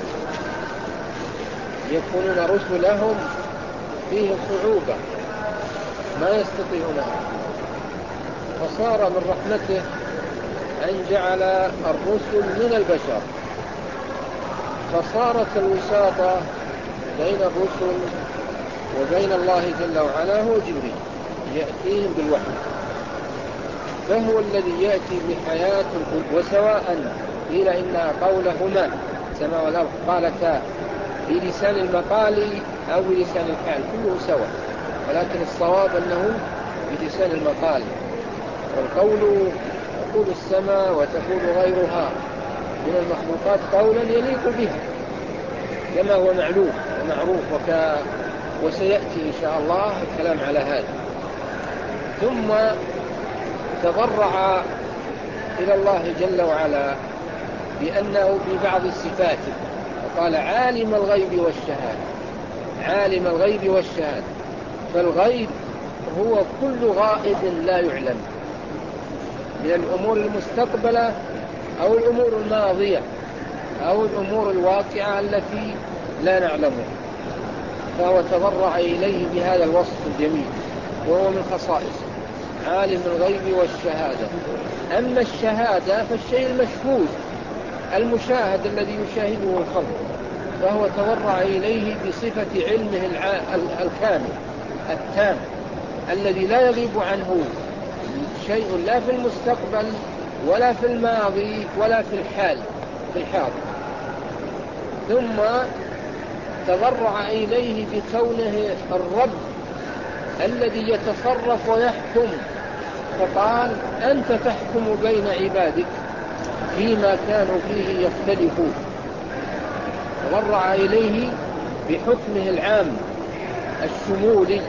يكونون رسلهم فيه صعوبة ما يستطيعونها، فصار من رحمته أن جعل الرسل من البشر، فصارت الوساطة بين الرسل وبين الله جل وعلا هو جبريل يأتيهم بالوحي، فهو الذي يأتي بحياة القلوب. وسواء قيل إن قولهما السماء والأرض قالتا بلسان المقال أو بلسان الحال كله سواء، ولكن الصواب أنه بلسان المقال، والقول تقول السماء وتقول غيرها من المخلوقات قولا يليق بها كما هو معلوم ومعروف وسيأتي إن شاء الله الكلام على هذا. ثم تضرع إلى الله جل وعلا بأنه في بعض صفاته وقال عالم الغيب والشهادة، عالم الغيب والشهادة، فالغيب هو كل غائب لا يعلم من الأمور المستقبلة أو الأمور الماضية أو الأمور الواقعة التي لا نعلمها، فهو تضرع إليه بهذا الوصف الجميل وهو من خصائصه. عالم الغيب والشهادة. أما الشهادة فالشيء المشهود المشاهد الذي يشاهده الخلق، فهو تورع إليه بصفة علمه الكامل التام الذي لا يغيب عنه شيء لا في المستقبل ولا في الماضي ولا في الحاضر. ثم تضرع إليه بكونه الرب الذي يتصرف ويحكم، فقال أنت تحكم بين عبادك فيما كانوا فيه يختلفون. تضرع إليه بحكمه العام الشمولي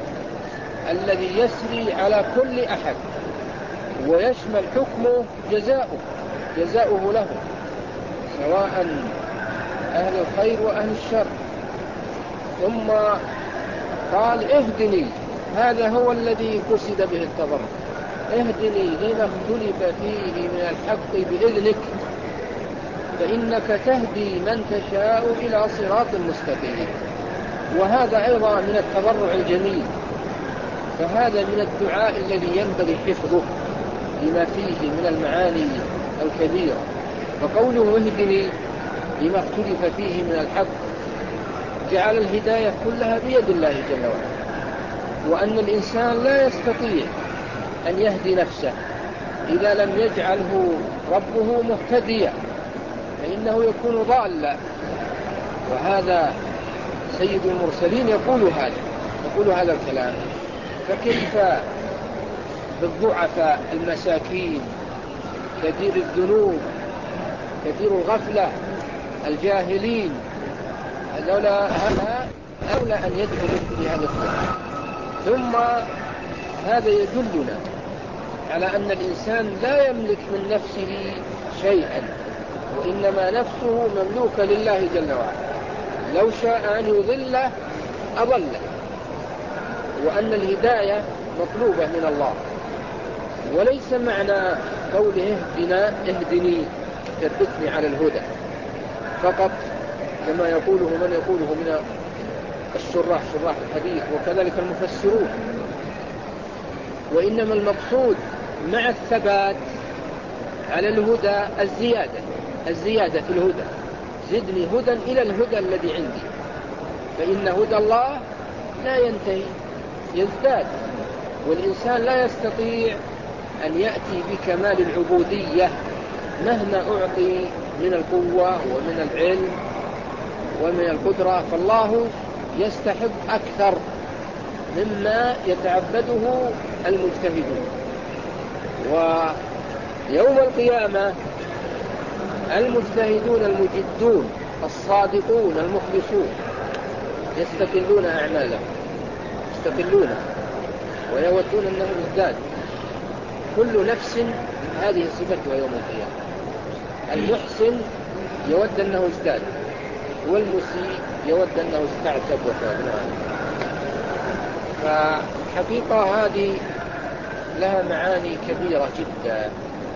الذي يسري على كل أحد، ويشمل حكمه جزاؤه له، سواء أهل الخير وأهل الشر. ثم قال اهدني، هذا هو الذي قصد به التضرع، اهدني لما اختلف فيه من الحق بإذنك فإنك تهدي من تشاء إلى صراط مستقيم. وهذا أيضا من التضرع الجميل، فهذا من الدعاء الذي ينبغي حفظه لما فيه من المعاني الكبيرة. فقوله اهدني لما اختلف فيه من الحق جعل الهداية كلها بيد الله جل وعلا، وأن الإنسان لا يستطيع أن يهدي نفسه إذا لم يجعله ربه مهتديا، فإنه يكون ضالا. وهذا سيد المرسلين يقول هذا الكلام، فكيف بالضعفاء المساكين كثير الذنوب كثير الغفلة الجاهلين؟ هذا أولى أن يدخلوا في هذا الدعاء. ثم هذا يدلنا على أن الإنسان لا يملك من نفسه شيئا، وإنما نفسه مملوكة لله جل وعلا، لو شاء أن يضله أضله، وأن الهداية مطلوبة من الله. وليس معنى قوله اهدني ثبتني على الهدى فقط، كما يقوله من يقوله من شراح الحديث وكذلك المفسرون، وإنما المقصود مع الثبات على الهدى الزيادة في الهدى، زدني هدى إلى الهدى الذي عندي، فإن هدى الله لا ينتهي يزداد، والإنسان لا يستطيع أن يأتي بكمال العبودية مهما أعطي من القوة ومن العلم ومن القدرة، فالله يستحق أكثر مما يتعبده المجتهدون. ويوم القيامة المجتهدون المجدون الصادقون المخلصون يستقلون أعمالهم، ويودون أنه ازداد. كل نفس هذه صفتها يوم القيامة، المحسن يود أنه ازداد، والمسيء يود أنه استعتب وتاب. فحقيقة هذه لها معاني كبيرة جدا.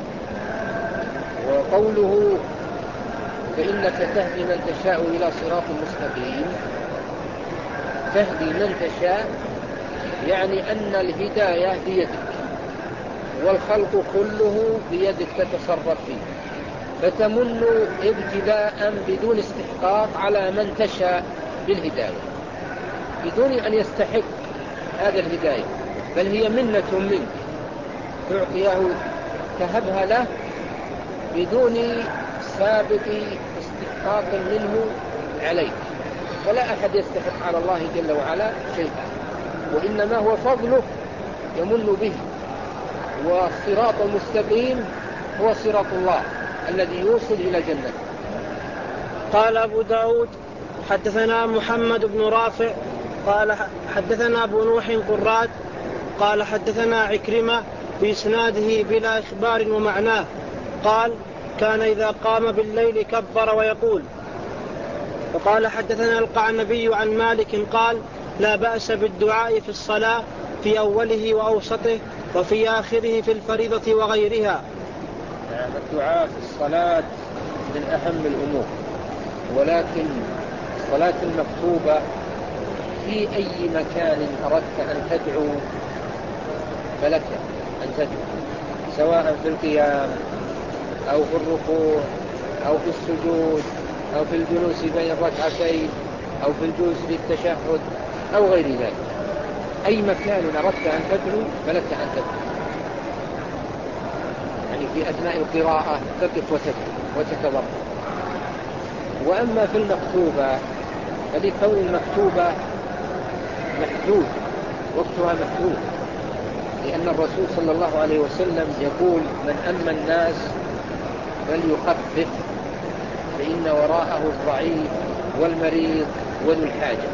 وقوله فإنك تهدي من تشاء إلى صراط مستقيم، تهدي من تشاء يعني أن الهداية بيدك، والخلق كله بيدك تتصرف فيه، فتمن ابتداء بدون استحقاق على من تشاء بالهداية بدون أن يستحق هذا الهداية، بل هي منة منك تعطيه تهبها له بدون سابق استحقاق منه عليك. ولا أحد يستحق على الله جل وعلا شيئا، وإنما هو فضله يمن به. والصراط المستقيم هو صراط الله الذي يوصل إلى جنة. قال أبو داود حدثنا محمد بن رافع قال حدثنا أبو نوح قراد قال حدثنا عكرمة بإسناده بلا إخبار ومعناه قال كان إذا قام بالليل كبر ويقول. وقال حدثنا القعنبي عن مالك قال لا بأس بالدعاء في الصلاة في أوله وأوسطه وفي آخره في الفريضة وغيرها. الدعاء في الصلاة من أهم الأمور، ولكن الصلاة المكتوبة في أي مكان أردت أن تدعو فلك أن تدعو، سواء في القيام أو في الركوع أو في السجود أو في الجلوس بين الركعتين أو في الجلوس في التشهد أو غير ذلك. أي مكان أردت أن تدعو فلك أن تدعو، يعني في أثناء القراءة تقف وتدعو وتتضرع. وأما في المكتوبة فلكون المكتوبة محدود، وقتها محدود، لأن الرسول صلى الله عليه وسلم يقول: من أما الناس فليخفف فإن وراءه الضعيف والمريض وذو الحاجة،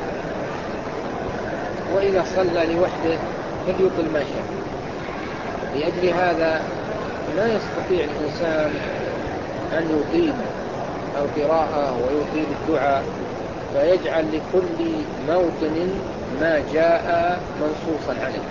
وإذا صلى لوحده فليطل ما شاء. لأجل هذا لا يستطيع الإنسان أن يطيل القراءة ويطيل الدعاء، فيجعل لكل موطن ما جاء منصوصا عليه.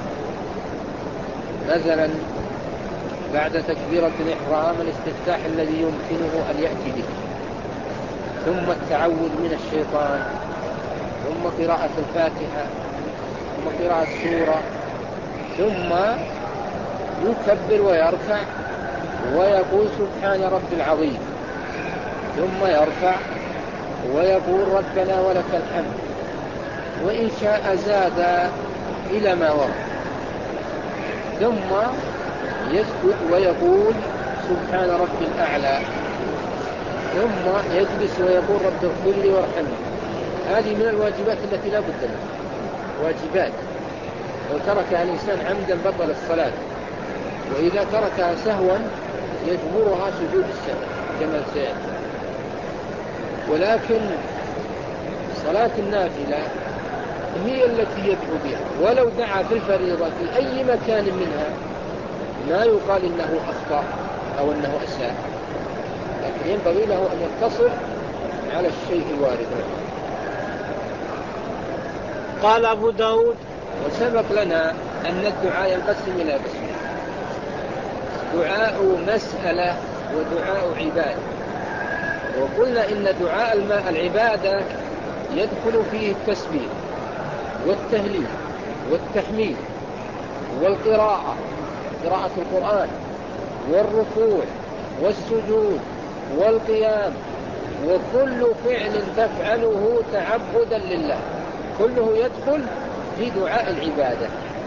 مثلا بعد تكبيرة الإحرام الاستفتاح الذي يمكنه أن يأتي به، ثم التعوذ من الشيطان، ثم قراءة الفاتحة، ثم قراءة السورة، ثم يكبر ويركع ويقول سبحان رب العظيم، ثم يرفع ويقول ربنا ولك الحمد، وإن شاء زاد إلى ما ورد، ثم يسجد ويقول سبحان رب الأعلى، ثم يجلس ويقول رب اغفر لي وارحمني. هذه من الواجبات التي لا بد منها، واجبات لو تركها الإنسان عمدا بطل الصلاة، وإذا تركها سهوا يجبرها سجود السهو كما سيأتي. ولكن صلاة النافلة هي التي يدعو بها، ولو دعا في الفريضة في أي مكان منها ما يقال إنه أخطأ أو أنه أساء، لكن ينبغي له أن يقتصر على الشيء الوارد. قال أبو داود: وسبق لنا أن الدعاء ينقسم إلى قسمين: دعاء مسألة ودعاء عبادة. وقلنا إن دعاء العبادة يدخل فيه التسبيح والتهليل والتحميد والقراءة، قراءة القرآن، والركوع والسجود والقيام، وكل فعل تفعله تعبدا لله كله يدخل في دعاء العبادة.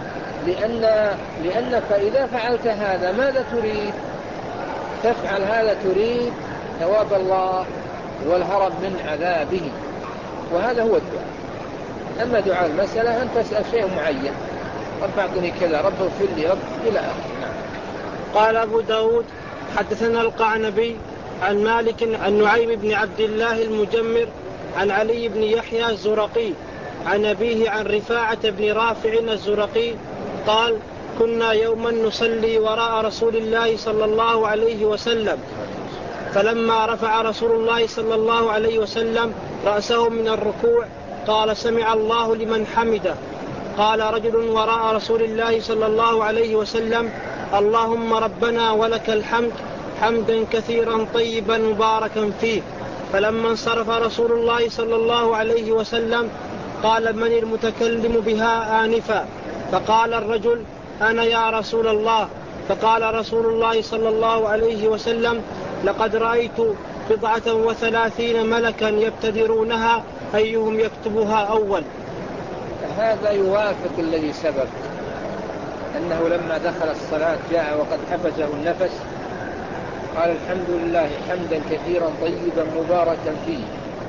لأنك إذا فعلت هذا ماذا تريد؟ تفعل هذا تريد ثواب الله والهرب من عذابه، وهذا هو الدعاء. أما دعاء المسألة أن تسأل شيء معين، رب اعطني كذا، رب اغفر لي، رب إلى آخره. قال أبو داود: حدثنا القعنبي عن مالك عن نعيم بن عبد الله المجمر عن علي بن يحيى الزرقي عن أبيه عن رفاعة بن رافع الزرقي قال: كنا يوما نصلي وراء رسول الله صلى الله عليه وسلم، فلما رفع رسول الله صلى الله عليه وسلم رأسه من الركوع قال: سمع الله لمن حمده. قال رجل وراء رسول الله صلى الله عليه وسلم: اللهم ربنا ولك الحمد حمدا كثيرا طيبا مباركا فيه. فلما انصرف رسول الله صلى الله عليه وسلم قال: من المتكلم بها آنفا؟ فقال الرجل: أنا يا رسول الله. فقال رسول الله صلى الله عليه وسلم: لقد رأيت 39 ملكا يبتدرونها أيهم يكتبها أول. هذا يوافق الذي سبق، أنه لما دخل الصلاة جاء وقد حبسه النفس قال: الحمد لله حمدا كثيرا طيبا مباركا فيه.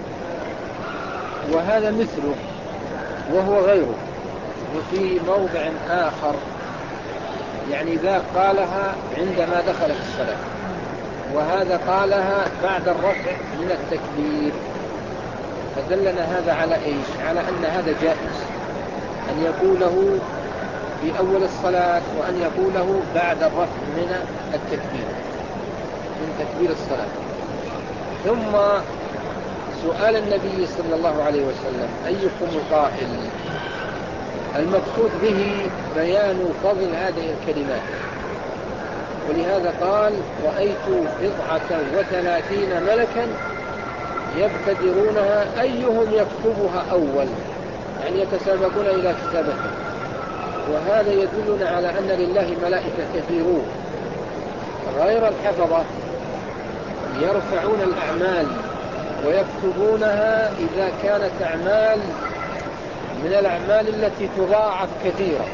وهذا مثله وهو غيره. وفي موضع آخر يعني ذا قالها عندما دخل في الصلاة، وهذا قالها بعد الرفع من التكبير. فدلنا هذا على إيش؟ على أن هذا جائز أن يقوله في أول الصلاة وأن يقوله بعد الرفع من التكبير، من تكبير الصلاة. ثم سؤال النبي صلى الله عليه وسلم: أيكم القائل؟ المقصود به بيان فضل هذه الكلمات، ولهذا قال: رأيت 39 ملكا يبتدرونها أيهم يكتبها أول، يعني يتسابقون إلى كتابتها. وهذا يدلنا على أن لله ملائكة كثيرون غير الحفظة يرفعون الأعمال ويكتبونها إذا كانت أعمال من الأعمال التي تضاعف كثيرا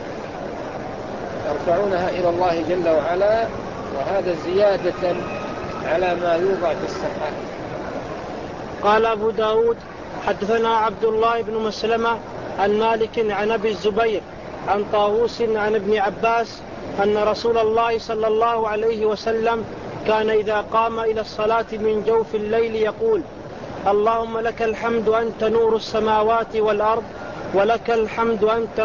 يرفعونها إلى الله جل وعلا، وهذا زيادة على ما يوضع في الصحائف. قال أبو داود حدثنا عبد الله بن مسلمة عن مالك عن أبي الزبير عن طاووس عن ابن عباس أن رسول الله صلى الله عليه وسلم كان إذا قام إلى الصلاة من جوف الليل يقول: اللهم لك الحمد أنت نور السماوات والأرض، ولك الحمد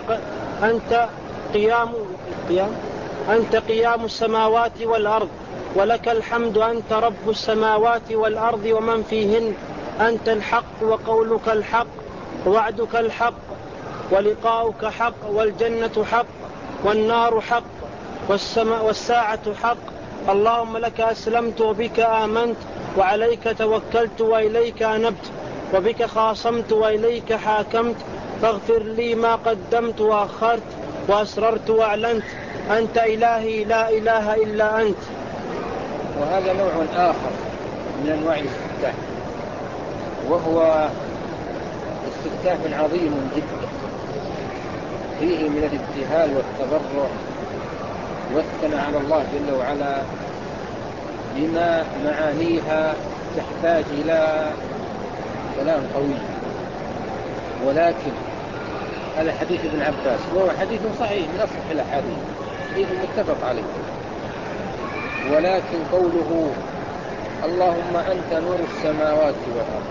أنت قيام السماوات والأرض، ولك الحمد أنت رب السماوات والأرض ومن فيهن، أنت الحق وقولك الحق ووعدك الحق ولقاؤك حق والجنة حق والنار حق والساعة حق. اللهم لك أسلمت وبك آمنت وعليك توكلت وإليك أنبت وبك خاصمت وإليك حاكمت، فاغفر لي ما قدمت وأخرت وأسررت وأعلنت، أنت إلهي لا إله إلا أنت. وهذا نوع آخر من أنواع الاستفتاح، وهو استفتاح عظيم جدا فيه من الابتهال والتضرع والثناء على الله جل وعلا بما معانيها تحتاج إلى كلام طويل. ولكن هذا حديث ابن عباس وهو حديث صحيح من أصح الأحاديث، حديث متفق عليه. ولكن قوله اللهم أنت نور السماوات والأرض،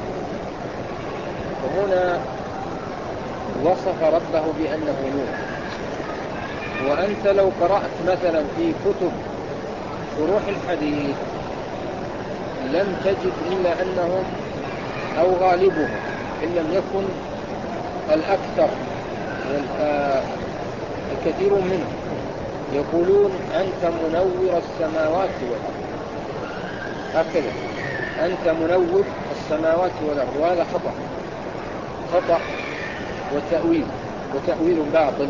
وهنا وصف ربه بأنه نور. وأنت لو قرأت مثلا في كتب شروح الحديث لم تجد إلا أنهم أو غالبهم إن لم يكن الأكثر الكثير منهم يقولون أنت منور السماوات والأرض، هكذا أنت منور السماوات والأرض. وهذا خطأ وتأويل باطل.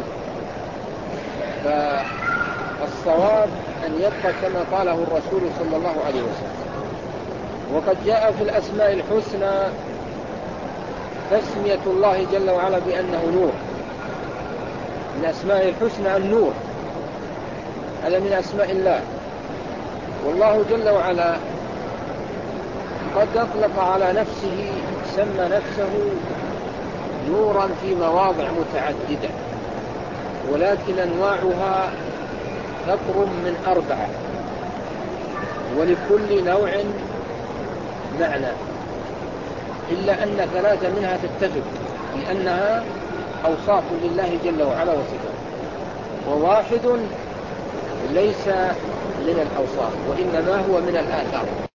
فالصواب أن يبقى كما قاله الرسول صلى الله عليه وسلم. وقد جاء في الأسماء الحسنى تسمية الله جل وعلا بأنه نور. من أسماء الحسنى النور، هذا من أسماء الله. والله جل وعلا قد أطلق على نفسه، سمى نفسه نورا في مواضع متعددة، ولكن أنواعها تقرب من 4، ولكل نوع معنى، إلا أن 3 منها تتفق لأنها أوصاف لله جل وعلا وصفاته، وواحد ليس من الأوصاف وإنما هو من الآثار.